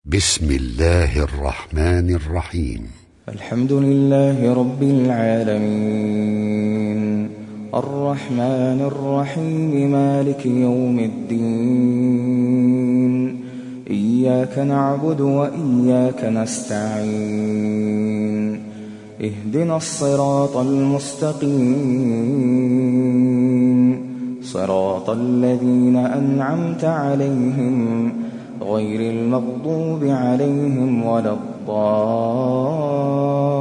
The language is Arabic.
بسم الله الرحمن الرحيم. الحمد لله رب العالمين، الرحمن الرحيم، مالك يوم الدين. إياك نعبد وإياك نستعين، اهدنا الصراط المستقيم، صراط الذين أنعمت عليهم غير المغضوب عليهم ولا الضالين.